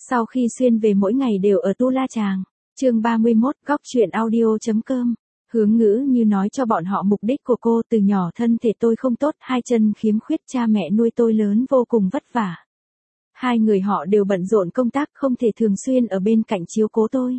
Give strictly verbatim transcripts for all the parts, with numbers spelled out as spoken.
Sau khi xuyên về mỗi ngày đều ở Tu La Chàng. Chương ba mươi mốt, góc truyện audio.com. Hướng Ngữ Như nói cho bọn họ mục đích của cô. Từ nhỏ thân thể tôi không tốt, hai chân khiếm khuyết, cha mẹ nuôi tôi lớn vô cùng vất vả. Hai người họ đều bận rộn công tác, không thể thường xuyên ở bên cạnh chiếu cố tôi.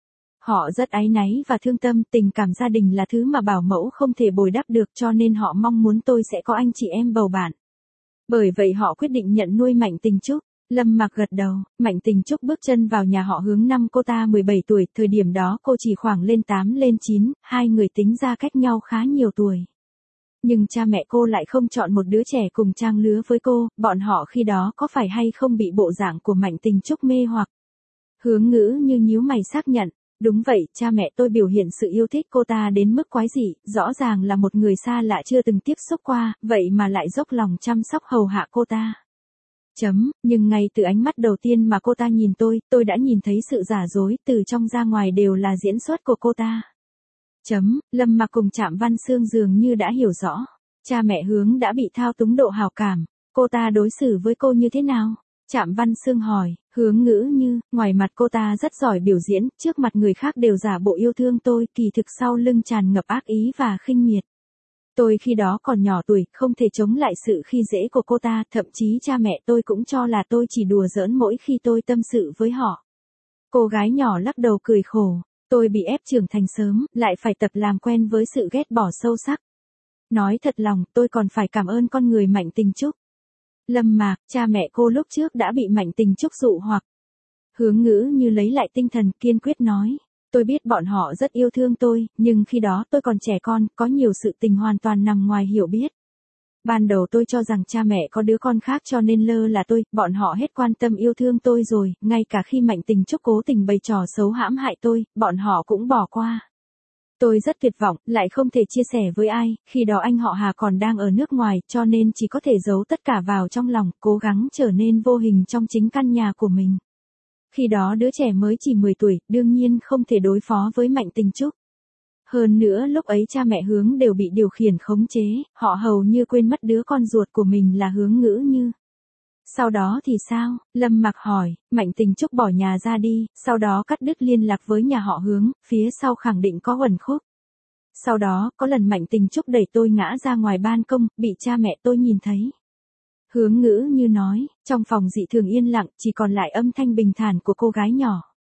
Họ rất áy náy và thương tâm, tình cảm gia đình là thứ mà bảo mẫu không thể bồi đắp được, cho nên họ mong muốn tôi sẽ có anh chị em bầu bạn. Bởi vậy họ quyết định nhận nuôi Mạnh Tình Trúc. Lâm Mặc gật đầu. Mạnh Tình Trúc bước chân vào nhà họ Hướng năm cô ta mười bảy tuổi, thời điểm đó cô chỉ khoảng lên tám lên chín, hai người tính ra cách nhau khá nhiều tuổi. Nhưng cha mẹ cô lại không chọn một đứa trẻ cùng trang lứa với cô, bọn họ khi đó có phải hay không bị bộ dạng của Mạnh Tình Trúc mê hoặc? Hướng Ngữ Như nhíu mày xác nhận. Đúng vậy, cha mẹ tôi biểu hiện sự yêu thích cô ta đến mức quái dị, rõ ràng là một người xa lạ chưa từng tiếp xúc qua, vậy mà lại dốc lòng chăm sóc hầu hạ cô ta. Chấm, nhưng ngay từ ánh mắt đầu tiên mà cô ta nhìn tôi, tôi đã nhìn thấy sự giả dối, từ trong ra ngoài đều là diễn xuất của cô ta. Chấm, Lâm Mặc cùng Trạm Văn Xương dường như đã hiểu rõ. Cha mẹ Hướng đã bị thao túng độ hào cảm, cô ta đối xử với cô như thế nào? Trạm Văn Xương hỏi. Hướng Ngữ Như, ngoài mặt cô ta rất giỏi biểu diễn, trước mặt người khác đều giả bộ yêu thương tôi, kỳ thực sau lưng tràn ngập ác ý và khinh miệt. Tôi khi đó còn nhỏ tuổi, không thể chống lại sự khi dễ của cô ta, thậm chí cha mẹ tôi cũng cho là tôi chỉ đùa giỡn mỗi khi tôi tâm sự với họ. Cô gái nhỏ lắc đầu cười khổ, tôi bị ép trưởng thành sớm, lại phải tập làm quen với sự ghét bỏ sâu sắc. Nói thật lòng, tôi còn phải cảm ơn con người Mạnh Tình Trúc. Lâm Mạc, cha mẹ cô lúc trước đã bị Mạnh Tình Trúc dụ hoặc. Hướng Ngữ Như lấy lại tinh thần, kiên quyết nói. Tôi biết bọn họ rất yêu thương tôi, nhưng khi đó tôi còn trẻ con, có nhiều sự tình hoàn toàn nằm ngoài hiểu biết. Ban đầu tôi cho rằng cha mẹ có đứa con khác cho nên lơ là tôi, bọn họ hết quan tâm yêu thương tôi rồi, ngay cả khi Mạnh Tình Trúc cố tình bày trò xấu hãm hại tôi, bọn họ cũng bỏ qua. Tôi rất tuyệt vọng, lại không thể chia sẻ với ai, khi đó anh họ Hà còn đang ở nước ngoài, cho nên chỉ có thể giấu tất cả vào trong lòng, cố gắng trở nên vô hình trong chính căn nhà của mình. Khi đó đứa trẻ mới chỉ mười tuổi, đương nhiên không thể đối phó với Mạnh Tình Trúc. Hơn nữa lúc ấy cha mẹ Hướng đều bị điều khiển khống chế, họ hầu như quên mất đứa con ruột của mình là Hướng Ngữ Như. Sau đó thì sao? Lâm Mặc hỏi. Mạnh Tình Trúc bỏ nhà ra đi, sau đó cắt đứt liên lạc với nhà họ Hướng, phía sau khẳng định có uẩn khúc. Sau đó, có lần Mạnh Tình Trúc đẩy tôi ngã ra ngoài ban công, bị cha mẹ tôi nhìn thấy. Hướng Ngữ Như nói, trong phòng dị thường yên lặng, chỉ còn lại âm thanh bình thản của cô gái nhỏ.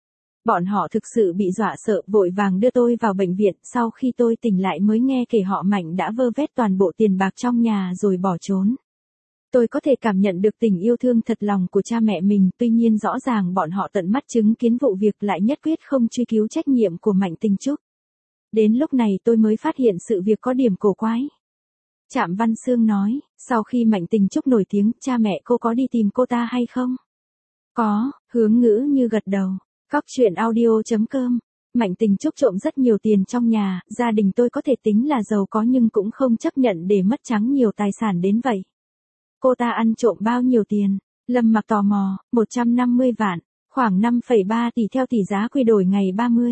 Bọn họ thực sự bị dọa sợ, vội vàng đưa tôi vào bệnh viện, sau khi tôi tỉnh lại mới nghe kể họ Mạnh đã vơ vét toàn bộ tiền bạc trong nhà rồi bỏ trốn. Tôi có thể cảm nhận được tình yêu thương thật lòng của cha mẹ mình, tuy nhiên rõ ràng bọn họ tận mắt chứng kiến vụ việc lại nhất quyết không truy cứu trách nhiệm của Mạnh Tình Trúc. Đến lúc này tôi mới phát hiện sự việc có điểm cổ quái. Trạm Văn Xương nói, sau khi Mạnh Tình Trúc nổi tiếng, cha mẹ cô có đi tìm cô ta hay không? Có, Hướng Ngữ Như gật đầu. Góc truyện audio.com. Mạnh Tình Trúc trộm rất nhiều tiền trong nhà, gia đình tôi có thể tính là giàu có nhưng cũng không chấp nhận để mất trắng nhiều tài sản đến vậy. Cô ta ăn trộm bao nhiêu tiền? Lâm Mặc tò mò. một trăm năm mươi vạn, khoảng năm phẩy ba tỷ theo tỷ giá quy đổi ngày ba mươi.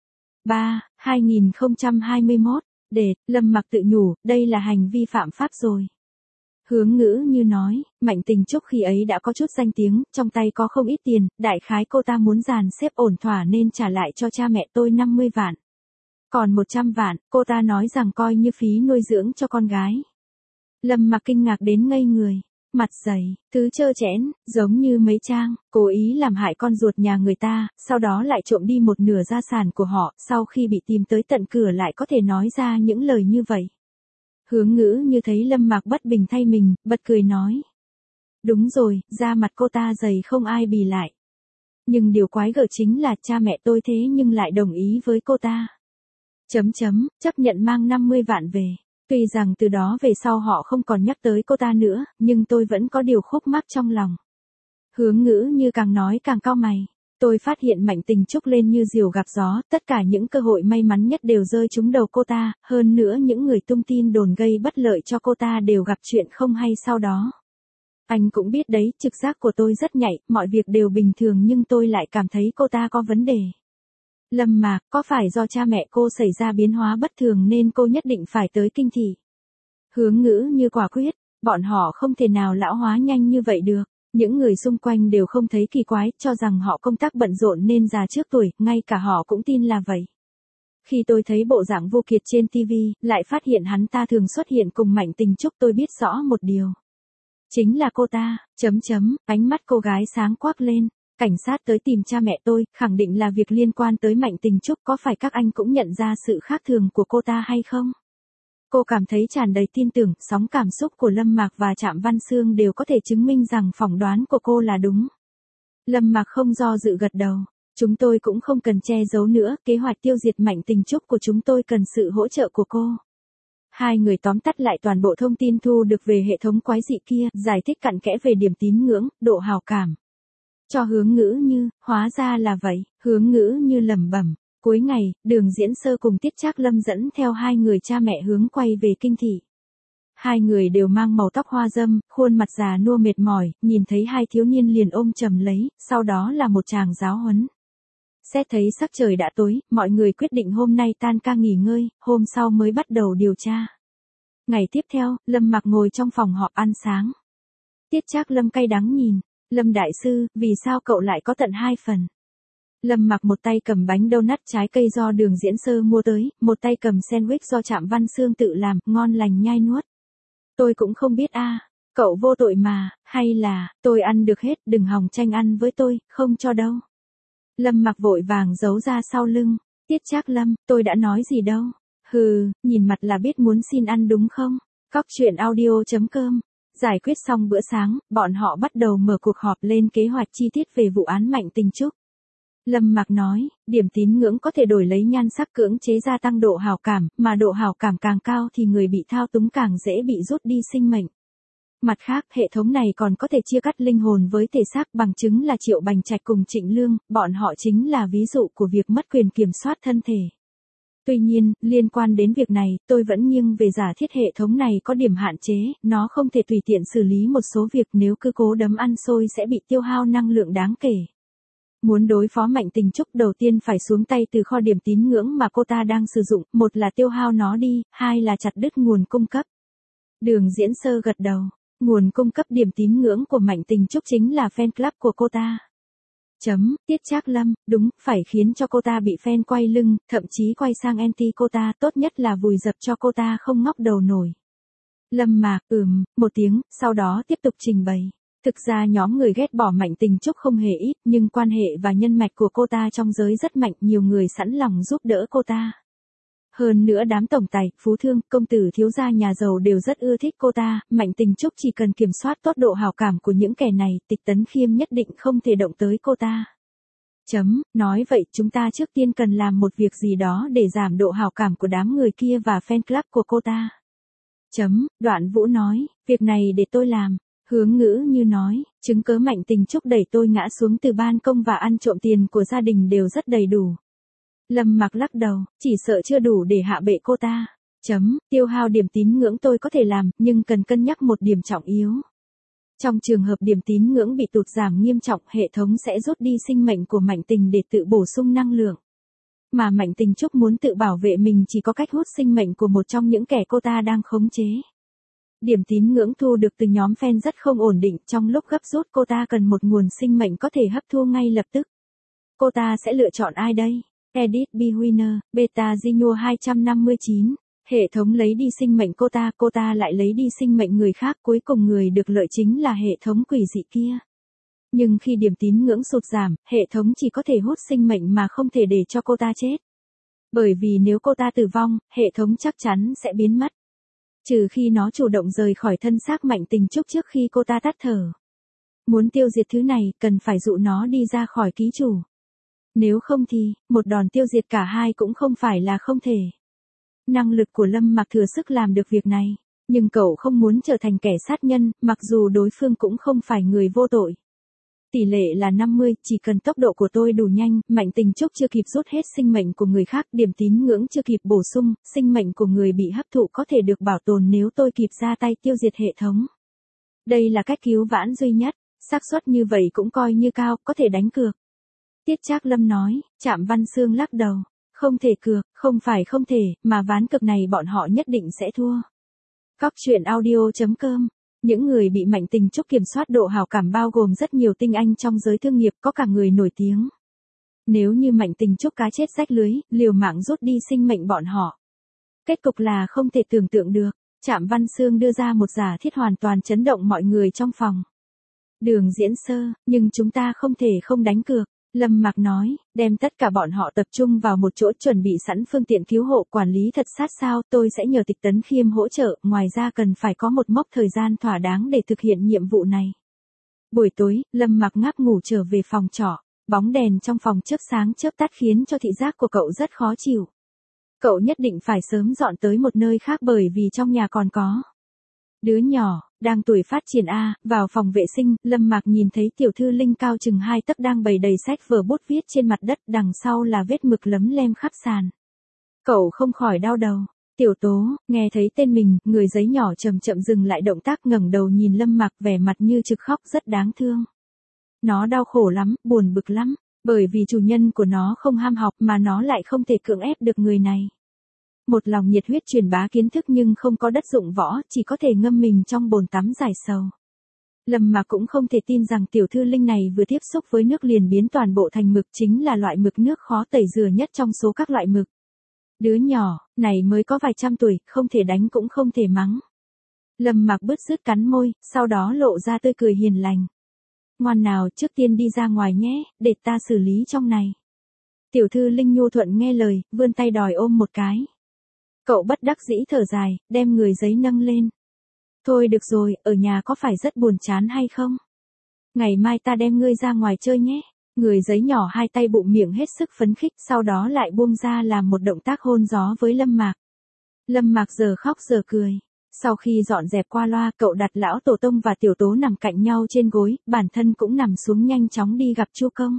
ba, hai nghìn không trăm hai mươi mốt. Để, Lâm Mặc tự nhủ, đây là hành vi phạm pháp rồi. Hướng Ngữ Như nói, Mạnh Tình Trúc khi ấy đã có chút danh tiếng, trong tay có không ít tiền, đại khái cô ta muốn dàn xếp ổn thỏa nên trả lại cho cha mẹ tôi năm mươi vạn. Còn một trăm vạn, cô ta nói rằng coi như phí nuôi dưỡng cho con gái. Lâm Mặc kinh ngạc đến ngây người, mặt dày, thứ trơ trẽn, giống như mấy trang, cố ý làm hại con ruột nhà người ta, sau đó lại trộm đi một nửa gia sản của họ, sau khi bị tìm tới tận cửa lại có thể nói ra những lời như vậy. Hướng Ngữ Như thấy Lâm Mặc bất bình thay mình, bật cười nói. Đúng rồi, da mặt cô ta dày không ai bì lại. Nhưng điều quái gở chính là cha mẹ tôi thế nhưng lại đồng ý với cô ta. Chấm chấm, chấp nhận mang năm mươi vạn về. Tuy rằng từ đó về sau họ không còn nhắc tới cô ta nữa, nhưng tôi vẫn có điều khúc mắc trong lòng. Hướng Ngữ Như càng nói càng cau mày. Tôi phát hiện Mạnh Tình Trúc lên như diều gặp gió, tất cả những cơ hội may mắn nhất đều rơi trúng đầu cô ta, hơn nữa những người tung tin đồn gây bất lợi cho cô ta đều gặp chuyện không hay sau đó. Anh cũng biết đấy, trực giác của tôi rất nhạy, mọi việc đều bình thường nhưng tôi lại cảm thấy cô ta có vấn đề. Lâm Mạc, có phải do cha mẹ cô xảy ra biến hóa bất thường nên cô nhất định phải tới kinh thị? Hướng Ngữ Như quả quyết, bọn họ không thể nào lão hóa nhanh như vậy được. Những người xung quanh đều không thấy kỳ quái, cho rằng họ công tác bận rộn nên già trước tuổi, ngay cả họ cũng tin là vậy. Khi tôi thấy bộ dạng Vô Kiệt trên ti vi, lại phát hiện hắn ta thường xuất hiện cùng Mạnh Tình Trúc, tôi biết rõ một điều. Chính là cô ta, chấm chấm, ánh mắt cô gái sáng quắc lên. Cảnh sát tới tìm cha mẹ tôi, khẳng định là việc liên quan tới Mạnh Tình Trúc, có phải các anh cũng nhận ra sự khác thường của cô ta hay không? Cô cảm thấy tràn đầy tin tưởng, sóng cảm xúc của Lâm Mạc và Trạm Văn Xương đều có thể chứng minh rằng phỏng đoán của cô là đúng. Lâm Mạc không do dự gật đầu. Chúng tôi cũng không cần che giấu nữa, kế hoạch tiêu diệt Mạnh Tình Trúc của chúng tôi cần sự hỗ trợ của cô. Hai người tóm tắt lại toàn bộ thông tin thu được về hệ thống quái dị kia, giải thích cặn kẽ về điểm tín ngưỡng, độ hào cảm. Cho Hướng Ngữ Như, hóa ra là vậy, Hướng Ngữ Như lẩm bẩm. Cuối ngày, Đường Diễn Sơ cùng Tiết Trác Lâm dẫn theo hai người cha mẹ Hướng quay về kinh thị. Hai người đều mang màu tóc hoa dâm, khuôn mặt già nua mệt mỏi, nhìn thấy hai thiếu niên liền ôm chầm lấy, sau đó là một tràng giáo huấn. Xét thấy sắc trời đã tối, mọi người quyết định hôm nay tan ca nghỉ ngơi, hôm sau mới bắt đầu điều tra. Ngày tiếp theo, Lâm Mạc ngồi trong phòng họp ăn sáng. Tiết Trác Lâm cay đắng nhìn, Lâm đại sư, vì sao cậu lại có tận hai phần? Lâm Mạc một tay cầm bánh donut trái cây do Đường Diễn Sơ mua tới, một tay cầm sandwich do Trạm Văn Xương tự làm, ngon lành nhai nuốt. Tôi cũng không biết a, cậu vô tội mà, hay là, tôi ăn được hết, đừng hòng tranh ăn với tôi, không cho đâu. Lâm Mạc vội vàng giấu ra sau lưng. Tiết Trác Lâm, tôi đã nói gì đâu. Hừ, nhìn mặt là biết muốn xin ăn đúng không? Cóc truyện audio chấm com. Giải quyết xong bữa sáng, bọn họ bắt đầu mở cuộc họp lên kế hoạch chi tiết về vụ án Mạnh Tình Trúc. Lâm Mạc nói, điểm tín ngưỡng có thể đổi lấy nhan sắc cưỡng chế gia tăng độ hào cảm, mà độ hào cảm càng cao thì người bị thao túng càng dễ bị rút đi sinh mệnh. Mặt khác, hệ thống này còn có thể chia cắt linh hồn với thể xác, bằng chứng là Triệu Bành Trạch cùng Trịnh Lương, bọn họ chính là ví dụ của việc mất quyền kiểm soát thân thể. Tuy nhiên, liên quan đến việc này, tôi vẫn nghiêng về giả thiết hệ thống này có điểm hạn chế, nó không thể tùy tiện xử lý một số việc, nếu cứ cố đấm ăn xôi sẽ bị tiêu hao năng lượng đáng kể. Muốn đối phó Mạnh Tình Trúc đầu tiên phải xuống tay từ kho điểm tín ngưỡng mà cô ta đang sử dụng, một là tiêu hao nó đi, hai là chặt đứt nguồn cung cấp. Đường Diễn Sơ gật đầu. Nguồn cung cấp điểm tín ngưỡng của Mạnh Tình Trúc chính là fan club của cô ta. Chấm, Tiết Trác Lâm, đúng, phải khiến cho cô ta bị fan quay lưng, thậm chí quay sang anti cô ta, tốt nhất là vùi dập cho cô ta không ngóc đầu nổi. Lâm Mạc, ừm, một tiếng, sau đó tiếp tục trình bày. Thực ra nhóm người ghét bỏ Mạnh Tình Trúc không hề ít, nhưng quan hệ và nhân mạch của cô ta trong giới rất mạnh, nhiều người sẵn lòng giúp đỡ cô ta. Hơn nữa đám tổng tài, phú thương, công tử thiếu gia nhà giàu đều rất ưa thích cô ta, Mạnh Tình Trúc chỉ cần kiểm soát tốt độ hào cảm của những kẻ này, Tịch Tấn Khiêm nhất định không thể động tới cô ta. Chấm, nói vậy chúng ta trước tiên cần làm một việc gì đó để giảm độ hào cảm của đám người kia và fan club của cô ta. Chấm, Đoạn Vũ nói, việc này để tôi làm. Hướng Ngữ Như nói, chứng cớ Mạnh Tình Trúc đẩy tôi ngã xuống từ ban công và ăn trộm tiền của gia đình đều rất đầy đủ. Lâm Mạc lắc đầu, chỉ sợ chưa đủ để hạ bệ cô ta. Chấm, tiêu hao điểm tín ngưỡng tôi có thể làm, nhưng cần cân nhắc một điểm trọng yếu. Trong trường hợp điểm tín ngưỡng bị tụt giảm nghiêm trọng, hệ thống sẽ rút đi sinh mệnh của Mạnh Tình để tự bổ sung năng lượng. Mà Mạnh Tình Trúc muốn tự bảo vệ mình chỉ có cách hút sinh mệnh của một trong những kẻ cô ta đang khống chế. Điểm tín ngưỡng thu được từ nhóm fan rất không ổn định, trong lúc gấp rút cô ta cần một nguồn sinh mệnh có thể hấp thu ngay lập tức. Cô ta sẽ lựa chọn ai đây? Edit Bewinner, Beta Gino hai trăm năm mươi chín. Hệ thống lấy đi sinh mệnh cô ta, cô ta lại lấy đi sinh mệnh người khác, cuối cùng người được lợi chính là hệ thống quỷ dị kia. Nhưng khi điểm tín ngưỡng sụt giảm, hệ thống chỉ có thể hút sinh mệnh mà không thể để cho cô ta chết. Bởi vì nếu cô ta tử vong, hệ thống chắc chắn sẽ biến mất. Trừ khi nó chủ động rời khỏi thân xác Mạnh Tình Trúc trước khi cô ta tắt thở. Muốn tiêu diệt thứ này, cần phải dụ nó đi ra khỏi ký chủ. Nếu không thì, một đòn tiêu diệt cả hai cũng không phải là không thể. Năng lực của Lâm Mạc thừa sức làm được việc này, nhưng cậu không muốn trở thành kẻ sát nhân, mặc dù đối phương cũng không phải người vô tội. Tỷ lệ là năm mươi, chỉ cần tốc độ của tôi đủ nhanh, Mạnh Tình Trúc chưa kịp rút hết sinh mệnh của người khác, điểm tín ngưỡng chưa kịp bổ sung, sinh mệnh của người bị hấp thụ có thể được bảo tồn nếu tôi kịp ra tay tiêu diệt hệ thống. Đây là cách cứu vãn duy nhất, xác suất như vậy cũng coi như cao, có thể đánh cược. Tiết Trác Lâm nói, Trạm Văn Xương lắc đầu, không thể cược, không phải không thể, mà ván cược này bọn họ nhất định sẽ thua. Cóc truyện audio chấm com Những người bị Mạnh Tình Trúc kiểm soát độ hảo cảm bao gồm rất nhiều tinh anh trong giới thương nghiệp, có cả người nổi tiếng. Nếu như Mạnh Tình Trúc cá chết rách lưới, liều mạng rút đi sinh mệnh bọn họ. Kết cục là không thể tưởng tượng được. Trạm Văn Xương đưa ra một giả thiết hoàn toàn chấn động mọi người trong phòng. Đường diễn sơ, nhưng chúng ta không thể không đánh cược. Lâm Mạc nói, đem tất cả bọn họ tập trung vào một chỗ chuẩn bị sẵn phương tiện cứu hộ quản lý thật sát sao, tôi sẽ nhờ Tịch Tấn Khiêm hỗ trợ, ngoài ra cần phải có một mốc thời gian thỏa đáng để thực hiện nhiệm vụ này. Buổi tối, Lâm Mạc ngáp ngủ trở về phòng trọ, bóng đèn trong phòng chớp sáng chớp tắt khiến cho thị giác của cậu rất khó chịu. Cậu nhất định phải sớm dọn tới một nơi khác bởi vì trong nhà còn có đứa nhỏ, đang tuổi phát triển A. Vào phòng vệ sinh, Lâm Mạc nhìn thấy Tiểu Thư Linh cao chừng hai tấc đang bày đầy sách vở bút viết trên mặt đất, đằng sau là vết mực lấm lem khắp sàn. Cậu không khỏi đau đầu. Tiểu Tố, nghe thấy tên mình, người giấy nhỏ chậm chậm dừng lại động tác, ngẩng đầu nhìn Lâm Mạc, vẻ mặt như trực khóc, rất đáng thương. Nó đau khổ lắm, buồn bực lắm, bởi vì chủ nhân của nó không ham học mà nó lại không thể cưỡng ép được người này. Một lòng nhiệt huyết truyền bá kiến thức nhưng không có đất dụng võ, chỉ có thể ngâm mình trong bồn tắm giải sầu. Lâm Mạc cũng không thể tin rằng Tiểu Thư Linh này vừa tiếp xúc với nước liền biến toàn bộ thành mực, chính là loại mực nước khó tẩy rửa nhất trong số các loại mực. Đứa nhỏ này mới có vài trăm tuổi, không thể đánh cũng không thể mắng. Lâm Mạc bứt rứt cắn môi, sau đó lộ ra tươi cười hiền lành. Ngoan nào, trước tiên đi ra ngoài nhé, để ta xử lý trong này. Tiểu Thư Linh nhu thuận nghe lời, vươn tay đòi ôm một cái. Cậu bất đắc dĩ thở dài, đem người giấy nâng lên. Thôi được rồi, ở nhà có phải rất buồn chán hay không? Ngày mai ta đem ngươi ra ngoài chơi nhé. Người giấy nhỏ hai tay bụng miệng hết sức phấn khích, sau đó lại buông ra làm một động tác hôn gió với Lâm Mạc. Lâm Mạc giờ khóc giờ cười. Sau khi dọn dẹp qua loa, cậu đặt lão tổ tông và Tiểu Tố nằm cạnh nhau trên gối, bản thân cũng nằm xuống nhanh chóng đi gặp Chu Công.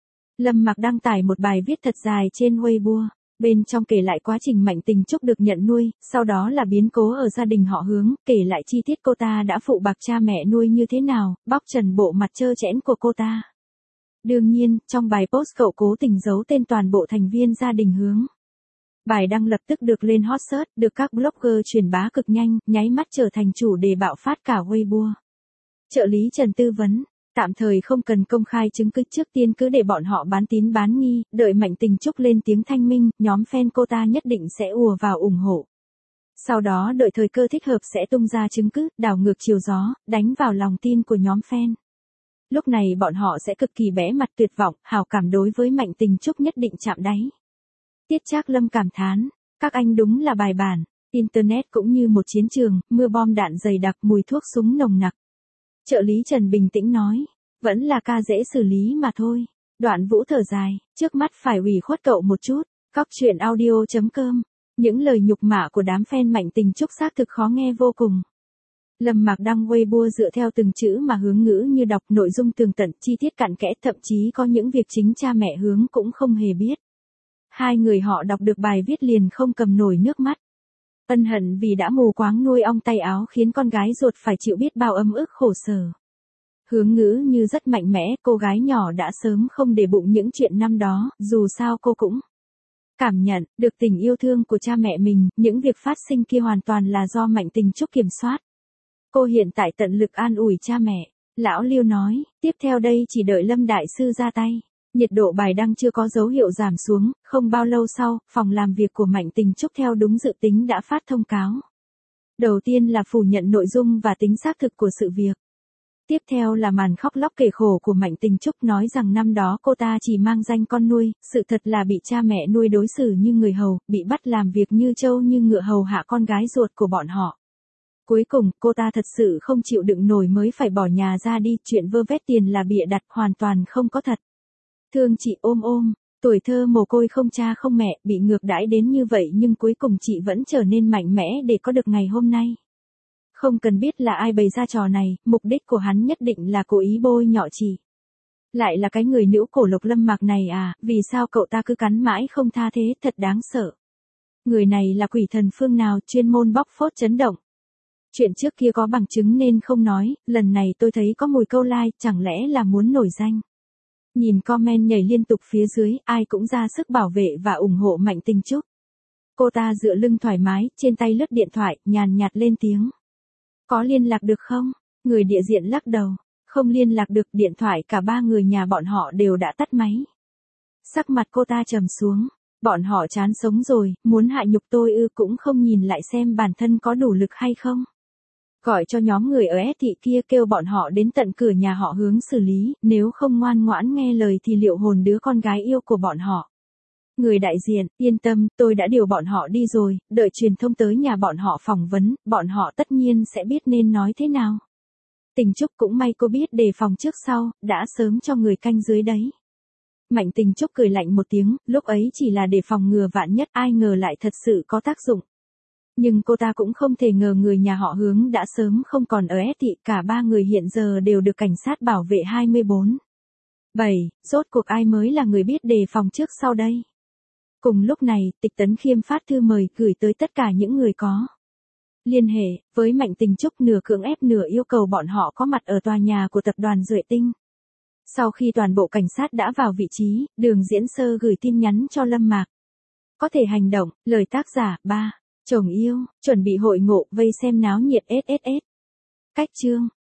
Lâm Mạc đăng tải một bài viết thật dài trên Weibo. Bên trong kể lại quá trình Mạnh Tình Trúc được nhận nuôi, sau đó là biến cố ở gia đình họ Hướng, kể lại chi tiết cô ta đã phụ bạc cha mẹ nuôi như thế nào, bóc trần bộ mặt trơ trẽn của cô ta. Đương nhiên, trong bài post cậu cố tình giấu tên toàn bộ thành viên gia đình Hướng. Bài đăng lập tức được lên hot search, được các blogger truyền bá cực nhanh, nháy mắt trở thành chủ đề bạo phát cả Weibo. Trợ lý Trần tư vấn, tạm thời không cần công khai chứng cứ, trước tiên cứ để bọn họ bán tín bán nghi, đợi Mạnh Tình Trúc lên tiếng thanh minh, nhóm fan cô ta nhất định sẽ ùa vào ủng hộ. Sau đó đợi thời cơ thích hợp sẽ tung ra chứng cứ, đảo ngược chiều gió, đánh vào lòng tin của nhóm fan. Lúc này bọn họ sẽ cực kỳ bẽ mặt tuyệt vọng, hảo cảm đối với Mạnh Tình Trúc nhất định chạm đáy. Tiết Trác Lâm cảm thán, các anh đúng là bài bản, Internet cũng như một chiến trường, mưa bom đạn dày đặc, mùi thuốc súng nồng nặc. Trợ lý Trần bình tĩnh nói, vẫn là ca dễ xử lý mà thôi. Đoạn Vũ thở dài, trước mắt phải ủy khuất cậu một chút. Cóc truyện audio chấm com. Những lời nhục mạ của đám fan Mạnh Tình Trúc xác thực khó nghe vô cùng. Lâm Mạc đăng Weibo dựa theo từng chữ mà Hướng ngữ như đọc, nội dung tường tận, chi tiết cặn kẽ, thậm chí có những việc chính cha mẹ Hướng cũng không hề biết. Hai người họ đọc được bài viết liền không cầm nổi nước mắt. Ân hận vì đã mù quáng nuôi ong tay áo khiến con gái ruột phải chịu biết bao ấm ức khổ sở. Hướng ngữ như rất mạnh mẽ, cô gái nhỏ đã sớm không để bụng những chuyện năm đó, dù sao cô cũng cảm nhận được tình yêu thương của cha mẹ mình, những việc phát sinh kia hoàn toàn là do Mạnh Tình Trúc kiểm soát. Cô hiện tại tận lực an ủi cha mẹ. Lão Liêu nói, tiếp theo đây chỉ đợi Lâm Đại Sư ra tay. Nhiệt độ bài đăng chưa có dấu hiệu giảm xuống, không bao lâu sau, phòng làm việc của Mạnh Tình Trúc theo đúng dự tính đã phát thông cáo. Đầu tiên là phủ nhận nội dung và tính xác thực của sự việc. Tiếp theo là màn khóc lóc kể khổ của Mạnh Tình Trúc nói rằng năm đó cô ta chỉ mang danh con nuôi, sự thật là bị cha mẹ nuôi đối xử như người hầu, bị bắt làm việc như trâu như ngựa hầu hạ con gái ruột của bọn họ. Cuối cùng, cô ta thật sự không chịu đựng nổi mới phải bỏ nhà ra đi, chuyện vơ vét tiền là bịa đặt, hoàn toàn không có thật. Thương chị ôm ôm, tuổi thơ mồ côi không cha không mẹ, bị ngược đãi đến như vậy nhưng cuối cùng chị vẫn trở nên mạnh mẽ để có được ngày hôm nay. Không cần biết là ai bày ra trò này, mục đích của hắn nhất định là cố ý bôi nhọ chị. Lại là cái người nữ cổ Lục Lâm Mạc này à, vì sao cậu ta cứ cắn mãi không tha thế, thật đáng sợ. Người này là quỷ thần phương nào, chuyên môn bóc phốt chấn động. Chuyện trước kia có bằng chứng nên không nói, lần này tôi thấy có mùi câu like, chẳng lẽ là muốn nổi danh. Nhìn comment nhảy liên tục phía dưới, ai cũng ra sức bảo vệ và ủng hộ Mạnh Tình Trúc. Cô ta dựa lưng thoải mái, trên tay lướt điện thoại, nhàn nhạt lên tiếng. Có liên lạc được không? Người địa diện lắc đầu. Không liên lạc được, điện thoại cả ba người nhà bọn họ đều đã tắt máy. Sắc mặt cô ta trầm xuống. Bọn họ chán sống rồi, muốn hạ nhục tôi ư, cũng không nhìn lại xem bản thân có đủ lực hay không. Gọi cho nhóm người ở S thị kia, kêu bọn họ đến tận cửa nhà họ Hướng xử lý, nếu không ngoan ngoãn nghe lời thì liệu hồn đứa con gái yêu của bọn họ. Người đại diện, yên tâm, tôi đã điều bọn họ đi rồi, đợi truyền thông tới nhà bọn họ phỏng vấn, bọn họ tất nhiên sẽ biết nên nói thế nào. Tình Trúc cũng may cô biết đề phòng trước sau, đã sớm cho người canh dưới đấy. Mạnh Tình Trúc cười lạnh một tiếng, lúc ấy chỉ là để phòng ngừa vạn nhất, ai ngờ lại thật sự có tác dụng. Nhưng cô ta cũng không thể ngờ người nhà họ Hướng đã sớm không còn ở S thị, cả ba người hiện giờ đều được cảnh sát bảo vệ hai mươi bốn bảy, rốt cuộc ai mới là người biết đề phòng trước sau đây. Cùng lúc này, Tịch Tấn Khiêm phát thư mời gửi tới tất cả những người có liên hệ với Mạnh Tình Trúc, nửa cưỡng ép nửa yêu cầu bọn họ có mặt ở tòa nhà của tập đoàn Duệ Tinh. Sau khi toàn bộ cảnh sát đã vào vị trí, Đường Diễn Sơ gửi tin nhắn cho Lâm Mạc. Có thể hành động, lời tác giả, ba. Chồng yêu, chuẩn bị hội ngộ, vây xem náo nhiệt ét ét ét. Cách chương.